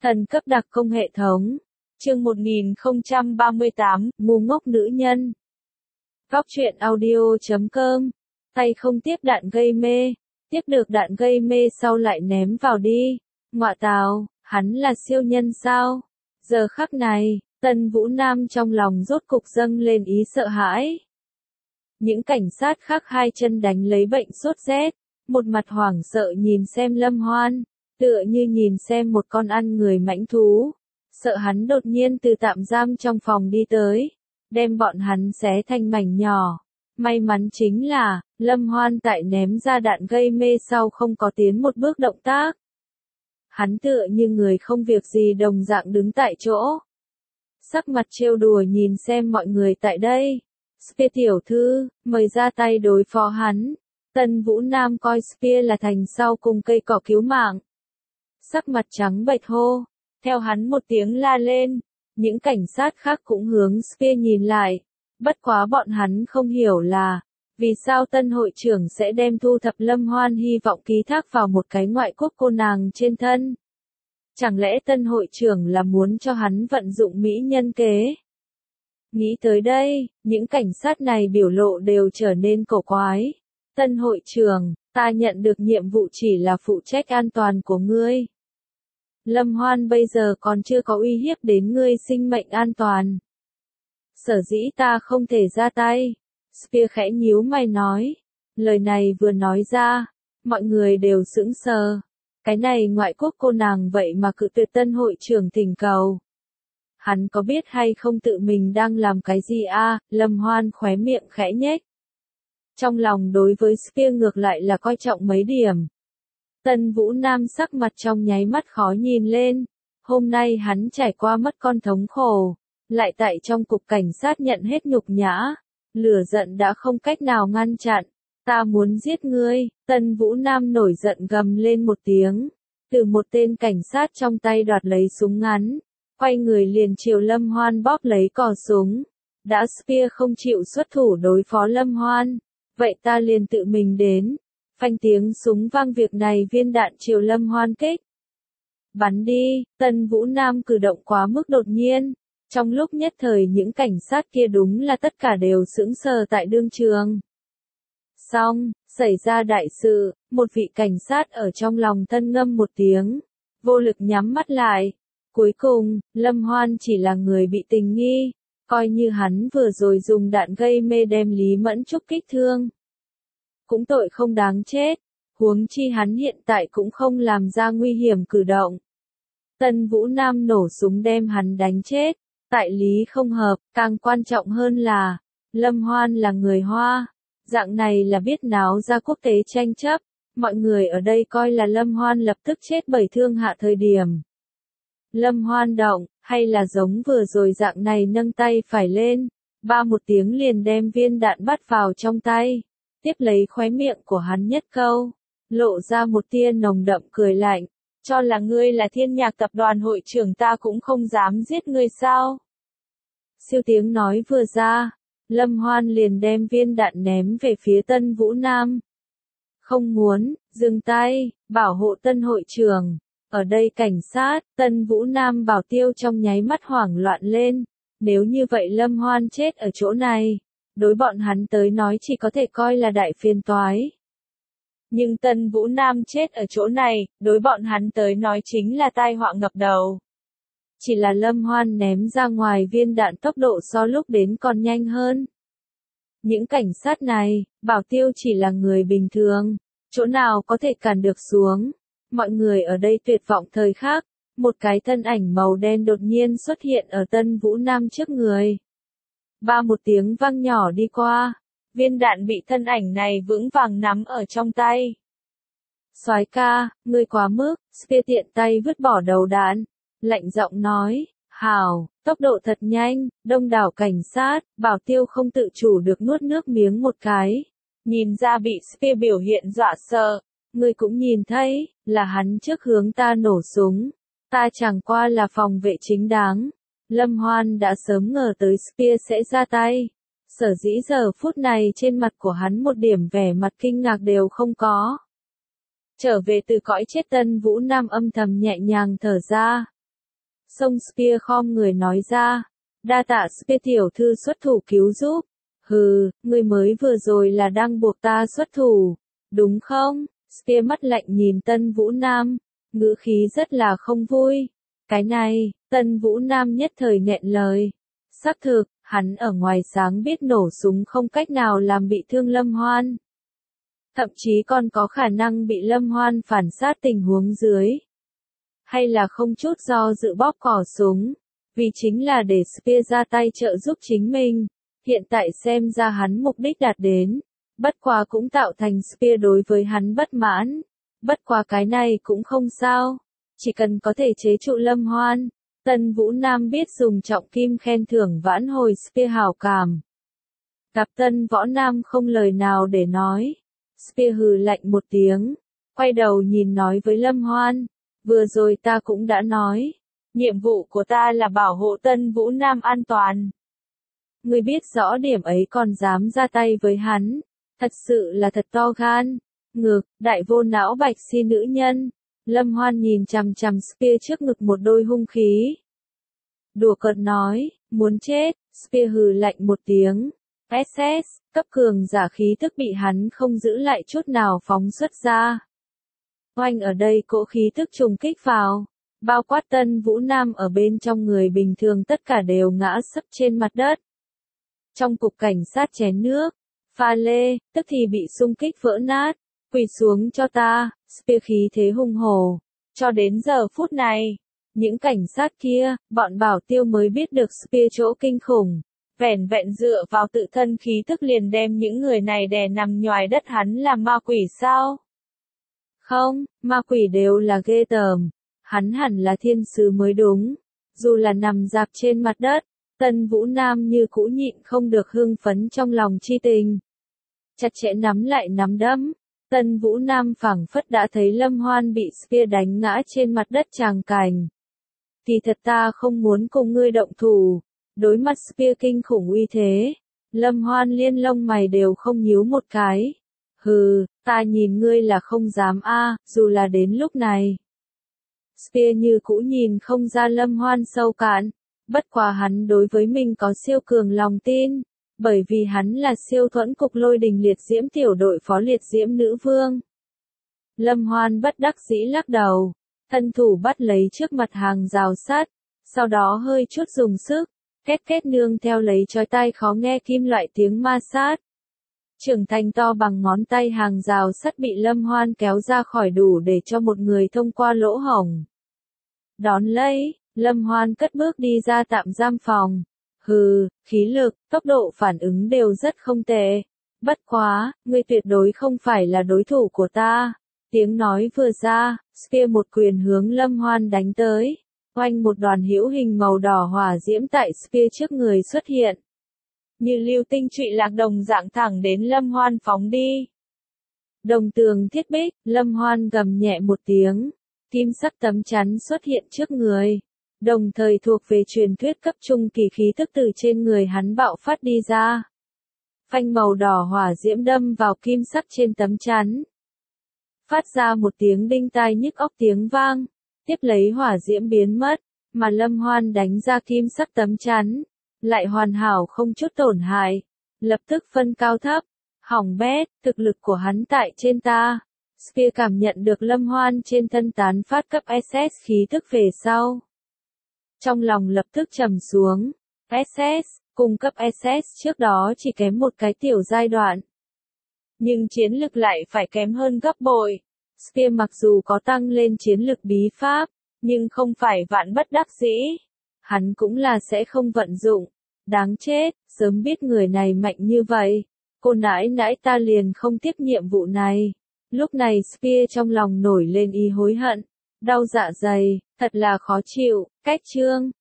Thần cấp đặc công hệ thống. Chương 1038, ngu ngốc nữ nhân. Góc truyện audio.com. Tay không tiếp đạn gây mê, tiếp được đạn gây mê sau lại ném vào đi. Ngọa tào, hắn là siêu nhân sao? Giờ khắc này, Tân Vũ Nam trong lòng rốt cục dâng lên ý sợ hãi. Những cảnh sát khác hai chân đánh lấy bệnh sốt rét, một mặt hoảng sợ nhìn xem Lâm Hoan, tựa như nhìn xem một con ăn người mãnh thú. Sợ hắn đột nhiên từ tạm giam trong phòng đi tới, đem bọn hắn xé thành mảnh nhỏ. May mắn chính là, Lâm Hoan tại ném ra đạn gây mê sau không có tiến một bước động tác. Hắn tựa như người không việc gì đồng dạng đứng tại chỗ. Sắc mặt trêu đùa nhìn xem mọi người tại đây. Spear tiểu thư, mời ra tay đối phó hắn. Tân Vũ Nam coi Spear là thành sau cùng cây cỏ cứu mạng. Sắc mặt trắng bệch hô. Theo hắn một tiếng la lên, những cảnh sát khác cũng hướng Spear nhìn lại. Bất quá bọn hắn không hiểu là, vì sao tân hội trưởng sẽ đem thu thập Lâm Hoan hy vọng ký thác vào một cái ngoại quốc cô nàng trên thân. Chẳng lẽ tân hội trưởng là muốn cho hắn vận dụng mỹ nhân kế? Nghĩ tới đây, những cảnh sát này biểu lộ đều trở nên cổ quái. Tân hội trưởng, ta nhận được nhiệm vụ chỉ là phụ trách an toàn của ngươi. Lâm Hoan bây giờ còn chưa có uy hiếp đến ngươi sinh mệnh an toàn. Sở dĩ ta không thể ra tay. Spear khẽ nhíu mày nói. Lời này vừa nói ra, mọi người đều sững sờ. Cái này ngoại quốc cô nàng vậy mà cự tuyệt tân hội trưởng thỉnh cầu. Hắn có biết hay không tự mình đang làm cái gì a? Lâm Hoan khóe miệng khẽ nhếch. Trong lòng đối với Spear ngược lại là coi trọng mấy điểm. Tân Vũ Nam sắc mặt trong nháy mắt khó nhìn lên. Hôm nay hắn trải qua mất con thống khổ, lại tại trong cục cảnh sát nhận hết nhục nhã. Lửa giận đã không cách nào ngăn chặn. Ta muốn giết ngươi. Tân Vũ Nam nổi giận gầm lên một tiếng. Từ một tên cảnh sát trong tay đoạt lấy súng ngắn. Quay người liền chiều Lâm Hoan bóp lấy cò súng. Đã Spear không chịu xuất thủ đối phó Lâm Hoan. Vậy ta liền tự mình đến. Phanh tiếng súng vang, việc này viên đạn chiều Lâm Hoan kích. Bắn đi. Tân Vũ Nam cử động quá mức đột nhiên. Trong lúc nhất thời những cảnh sát kia đúng là tất cả đều sững sờ tại đương trường. Xong, xảy ra đại sự, một vị cảnh sát ở trong lòng thân ngâm một tiếng, vô lực nhắm mắt lại. Cuối cùng, Lâm Hoan chỉ là người bị tình nghi, coi như hắn vừa rồi dùng đạn gây mê đem Lý Mẫn Trúc kích thương. Cũng tội không đáng chết, huống chi hắn hiện tại cũng không làm ra nguy hiểm cử động. Tân Vũ Nam nổ súng đem hắn đánh chết. Tại lý không hợp, càng quan trọng hơn là, Lâm Hoan là người Hoa. Dạng này là biết náo ra quốc tế tranh chấp. Mọi người ở đây coi là Lâm Hoan lập tức chết bởi thương hạ thời điểm. Lâm Hoan động, hay là giống vừa rồi dạng này nâng tay phải lên. Ba một tiếng liền đem viên đạn bắt vào trong tay. Tiếp lấy khóe miệng của hắn nhất câu. Lộ ra một tia nồng đậm cười lạnh. Cho là ngươi là Thiên Nhạc tập đoàn hội trưởng ta cũng không dám giết ngươi sao? Siêu tiếng nói vừa ra, Lâm Hoan liền đem viên đạn ném về phía Tân Vũ Nam. Không muốn, dừng tay, bảo hộ Tân hội trưởng. Ở đây cảnh sát, Tân Vũ Nam bảo tiêu trong nháy mắt hoảng loạn lên. Nếu như vậy Lâm Hoan chết ở chỗ này, đối bọn hắn tới nói chỉ có thể coi là đại phiền toái. Nhưng Tân Vũ Nam chết ở chỗ này, đối bọn hắn tới nói chính là tai họa ngập đầu. Chỉ là Lâm Hoan ném ra ngoài viên đạn tốc độ so lúc đến còn nhanh hơn. Những cảnh sát này, bảo tiêu chỉ là người bình thường, chỗ nào có thể cản được xuống. Mọi người ở đây tuyệt vọng thời khắc, một cái thân ảnh màu đen đột nhiên xuất hiện ở Tân Vũ Nam trước người. Ba một tiếng vang nhỏ đi qua. Viên đạn bị thân ảnh này vững vàng nắm ở trong tay. Soái ca, ngươi quá mức. Spear tiện tay vứt bỏ đầu đạn, lạnh giọng nói, hào, tốc độ thật nhanh. Đông đảo cảnh sát, bảo tiêu không tự chủ được nuốt nước miếng một cái. Nhìn ra bị Spear biểu hiện dọa sợ. Ngươi cũng nhìn thấy, là hắn trước hướng ta nổ súng. Ta chẳng qua là phòng vệ chính đáng. Lâm Hoan đã sớm ngờ tới Spear sẽ ra tay. Sở dĩ giờ phút này trên mặt của hắn một điểm vẻ mặt kinh ngạc đều không có. Trở về từ cõi chết Tân Vũ Nam âm thầm nhẹ nhàng thở ra. Song Spear khom người nói ra. Đa tạ Spear tiểu thư xuất thủ cứu giúp. Hừ, ngươi mới vừa rồi là đang buộc ta xuất thủ, đúng không? Spear mắt lạnh nhìn Tân Vũ Nam, ngữ khí rất là không vui. Cái này, Tân Vũ Nam nhất thời nghẹn lời. Xác thực, hắn ở ngoài sáng biết nổ súng không cách nào làm bị thương Lâm Hoan. Thậm chí còn có khả năng bị Lâm Hoan phản sát tình huống dưới. Hay là không chút do dự bóp cò súng, vì chính là để Spear ra tay trợ giúp chính mình. Hiện tại xem ra hắn mục đích đạt đến, bất quá cũng tạo thành Spear đối với hắn bất mãn. Bất quá cái này cũng không sao, chỉ cần có thể chế trụ Lâm Hoan, Tân Vũ Nam biết dùng trọng kim khen thưởng vãn hồi Spear hảo cảm. Gặp Tân Võ Nam không lời nào để nói, Spear hừ lạnh một tiếng, quay đầu nhìn nói với Lâm Hoan, vừa rồi ta cũng đã nói, nhiệm vụ của ta là bảo hộ Tân Vũ Nam an toàn. Ngươi biết rõ điểm ấy còn dám ra tay với hắn, thật sự là thật to gan. Ngược, đại vô não bạch si nữ nhân. Lâm Hoan nhìn chằm chằm Spear trước ngực một đôi hung khí. Đùa cợt nói, muốn chết, Spear hừ lạnh một tiếng. SS, cấp cường giả khí tức bị hắn không giữ lại chút nào phóng xuất ra. Oanh ở đây cỗ khí tức trùng kích vào, bao quát Tân Vũ Nam ở bên trong người bình thường tất cả đều ngã sấp trên mặt đất. Trong cục cảnh sát chén nước, pha lê, tức thì bị xung kích vỡ nát, quỳ xuống cho ta, Spear khí thế hung hồ. Cho đến giờ phút này, những cảnh sát kia, bọn bảo tiêu mới biết được Spear chỗ kinh khủng. Vẻn vẹn dựa vào tự thân khí tức liền đem những người này đè nằm nhoài đất hắn là ma quỷ sao? Không, ma quỷ đều là ghê tởm. Hắn hẳn là thiên sứ mới đúng. Dù là nằm dạp trên mặt đất, Tân Vũ Nam như cũ nhịn không được hưng phấn trong lòng chi tình. Chặt chẽ nắm lại nắm đấm. Tân Vũ Nam phảng phất đã thấy Lâm Hoan bị Spear đánh ngã trên mặt đất tràng cảnh. Kỳ thật ta không muốn cùng ngươi động thủ. Đối mặt Spear kinh khủng uy thế, Lâm Hoan liên lông mày đều không nhíu một cái. Hừ, ta nhìn ngươi là không dám a, dù là đến lúc này. Spear như cũ nhìn không ra Lâm Hoan sâu cạn, bất quá hắn đối với mình có siêu cường lòng tin, bởi vì hắn là siêu thuẫn cục lôi đình liệt diễm tiểu đội phó liệt diễm nữ vương. Lâm Hoan bất đắc dĩ lắc đầu, thân thủ bắt lấy trước mặt hàng rào sắt, sau đó hơi chút dùng sức. Két két nương theo lấy chói tai khó nghe kim loại tiếng ma sát. Trưởng thành to bằng ngón tay hàng rào sắt bị Lâm Hoan kéo ra khỏi đủ để cho một người thông qua lỗ hổng. Đón lấy, Lâm Hoan cất bước đi ra tạm giam phòng. Hừ, khí lực, tốc độ phản ứng đều rất không tệ. Bất quá, ngươi tuyệt đối không phải là đối thủ của ta. Tiếng nói vừa ra, Spear một quyền hướng Lâm Hoan đánh tới. Oanh một đoàn hữu hình màu đỏ hỏa diễm tại Spear trước người xuất hiện. Như lưu tinh trụy lạc đồng dạng thẳng đến Lâm Hoan phóng đi. Đồng tường thiết bích, Lâm Hoan gầm nhẹ một tiếng. Kim sắc tấm chắn xuất hiện trước người. Đồng thời thuộc về truyền thuyết cấp trung kỳ khí tức từ trên người hắn bạo phát đi ra. Phanh màu đỏ hỏa diễm đâm vào kim sắc trên tấm chắn. Phát ra một tiếng đinh tai nhức óc tiếng vang. Tiếp lấy hỏa diễm biến mất, mà Lâm Hoan đánh ra kim sắc tấm chắn, lại hoàn hảo không chút tổn hại, lập tức phân cao thấp, hỏng bét, thực lực của hắn tại trên ta. Spear cảm nhận được Lâm Hoan trên thân tán phát cấp SS khí tức về sau. Trong lòng lập tức trầm xuống, SS, cùng cấp SS trước đó chỉ kém một cái tiểu giai đoạn. Nhưng chiến lực lại phải kém hơn gấp bội. Spear mặc dù có tăng lên chiến lực bí pháp, nhưng không phải vạn bất đắc dĩ. Hắn cũng là sẽ không vận dụng. Đáng chết, sớm biết người này mạnh như vậy. Cô nãi nãi ta liền không tiếp nhiệm vụ này. Lúc này Spear trong lòng nổi lên ý hối hận. Đau dạ dày, thật là khó chịu. Cách chương.